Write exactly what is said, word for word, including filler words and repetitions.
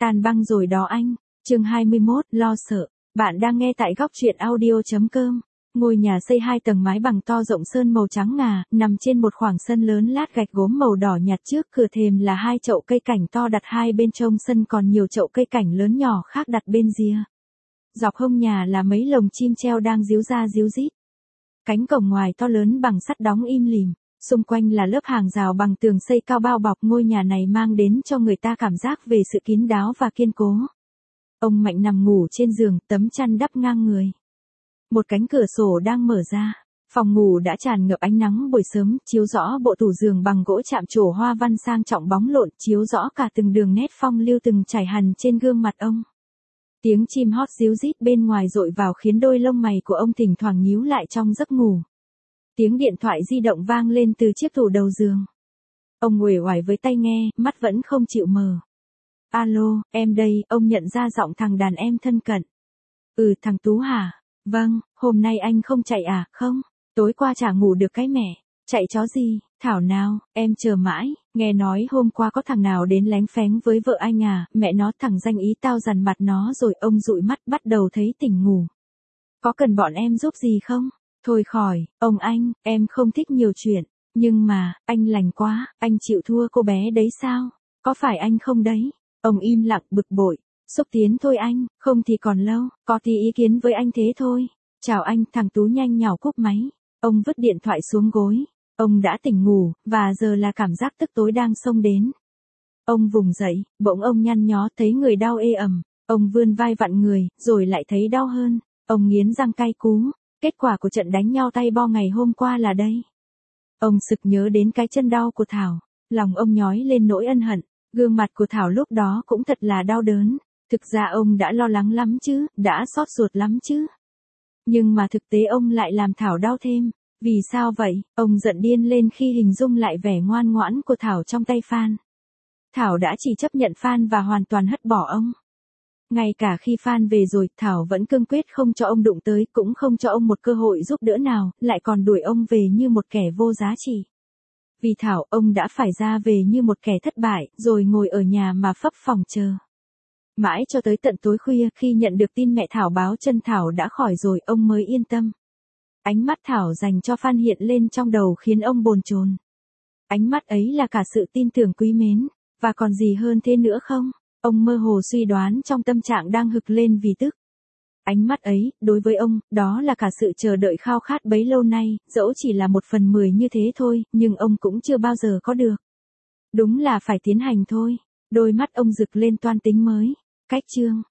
Tan băng rồi đó anh. Chương hai mươi mốt, lo sợ. Bạn đang nghe tại góc truyện audio.com. Ngôi nhà xây hai tầng mái bằng to rộng sơn màu trắng ngà, nằm trên một khoảng sân lớn lát gạch gốm màu đỏ nhạt, trước cửa thềm là hai chậu cây cảnh to đặt hai bên, trông sân còn nhiều chậu cây cảnh lớn nhỏ khác đặt bên rìa. Dọc hông nhà là mấy lồng chim treo đang ríu ra ríu rít. Cánh cổng ngoài to lớn bằng sắt đóng im lìm, xung quanh là lớp hàng rào bằng tường xây cao bao bọc. Ngôi nhà này mang đến cho người ta cảm giác về sự kín đáo và kiên cố. Ông Mạnh nằm ngủ trên giường, tấm chăn đắp ngang người. Một cánh cửa sổ đang mở ra. Phòng ngủ đã tràn ngập ánh nắng buổi sớm, chiếu rõ bộ tủ giường bằng gỗ chạm trổ hoa văn sang trọng bóng lộn, chiếu rõ cả từng đường nét phong lưu từng trải hằn trên gương mặt ông. Tiếng chim hót ríu rít bên ngoài dội vào khiến đôi lông mày của ông thỉnh thoảng nhíu lại trong giấc ngủ. Tiếng điện thoại di động vang lên từ chiếc tủ đầu giường. Ông uể oải với tai nghe, mắt vẫn không chịu mở. Alo, em đây. Ông nhận ra giọng thằng đàn em thân cận. Ừ, thằng Tú hả? Vâng, hôm nay anh không chạy à? Không, tối qua chả ngủ được cái mẹ. Chạy chó gì? Thảo nào, em chờ mãi. Nghe nói hôm qua có thằng nào đến lén phén với vợ anh à? Mẹ nó, thằng danh ý tao dằn mặt nó rồi. Ông dụi mắt bắt đầu thấy tỉnh ngủ. Có cần bọn em giúp gì không? Thôi khỏi, ông anh, em không thích nhiều chuyện. Nhưng mà, anh lành quá, anh chịu thua cô bé đấy sao? Có phải anh không đấy? Ông im lặng bực bội. Xúc tiến thôi anh, không thì còn lâu, có tí ý kiến với anh thế thôi. Chào anh. Thằng Tú nhanh nhảu cúp máy. Ông vứt điện thoại xuống gối. Ông đã tỉnh ngủ, và giờ là cảm giác tức tối đang xông đến. Ông vùng dậy, bỗng ông nhăn nhó thấy người đau ê ẩm. Ông vươn vai vặn người, rồi lại thấy đau hơn. Ông nghiến răng cay cú. Kết quả của trận đánh nhau tay bo ngày hôm qua là đây. Ông sực nhớ đến cái chân đau của Thảo. Lòng ông nhói lên nỗi ân hận. Gương mặt của Thảo lúc đó cũng thật là đau đớn. Thực ra ông đã lo lắng lắm chứ, đã xót ruột lắm chứ. Nhưng mà thực tế ông lại làm Thảo đau thêm. Vì sao vậy? Ông giận điên lên khi hình dung lại vẻ ngoan ngoãn của Thảo trong tay Phan. Thảo đã chỉ chấp nhận Phan và hoàn toàn hất bỏ ông. Ngay cả khi Phan về rồi, Thảo vẫn cương quyết không cho ông đụng tới, cũng không cho ông một cơ hội giúp đỡ nào, lại còn đuổi ông về như một kẻ vô giá trị. Vì Thảo, ông đã phải ra về như một kẻ thất bại, rồi ngồi ở nhà mà phấp phồng chờ. Mãi cho tới tận tối khuya, khi nhận được tin mẹ Thảo báo chân Thảo đã khỏi rồi, ông mới yên tâm. Ánh mắt Thảo dành cho Phan hiện lên trong đầu khiến ông bồn chồn. Ánh mắt ấy là cả sự tin tưởng quý mến, và còn gì hơn thế nữa không? Ông mơ hồ suy đoán trong tâm trạng đang hực lên vì tức. Ánh mắt ấy, đối với ông, đó là cả sự chờ đợi khao khát bấy lâu nay, dẫu chỉ là một phần mười như thế thôi, nhưng ông cũng chưa bao giờ có được. Đúng là phải tiến hành thôi. Đôi mắt ông rực lên toan tính mới. Cách chương.